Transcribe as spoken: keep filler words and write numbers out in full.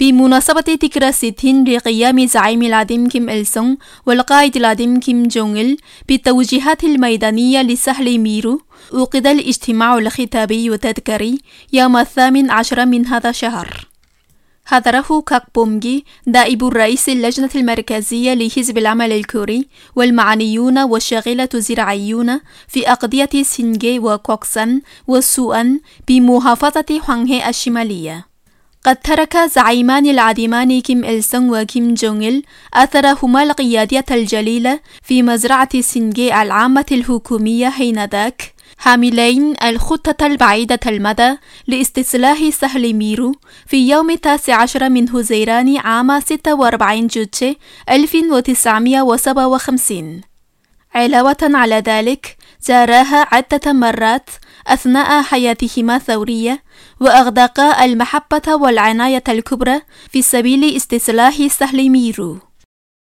بمناسبة ذكرى ستين لقيام زعيم العظيم كيم إل سونغ والقائد العظيم كيم جونغ إل بالتوجيهات الميدانية لسهل ميرو، عقد الاجتماع الختامي والتذكاري يوم الثامن عشر من هذا الشهر. حضره كاك بومجي نائب الرئيس اللجنة المركزية لحزب العمل الكوري والمعنيون والشاغلة الزراعيون في أقضية سينجي وكوكسان وسوان بمحافظة هوانغهي الشمالية. قد ترك زعيمان العظيمان كيم إل سونغ وكيم جونغ إل أثرهما القيادية الجليلة في مزرعة سينجي العامة الحكومية حينذاك، حاملين الخطة البعيدة المدى لاستصلاح سهل ميرو في يوم التاسع عشر من هزيران عام ستة وأربعين جوتشي ألف وتسعمائة وسبعة وخمسين. علاوة على ذلك زارها عدة مرات أثناء حياتهما الثورية، وأغدقا المحبة والعناية الكبرى في سبيل استصلاح سهل ميرو.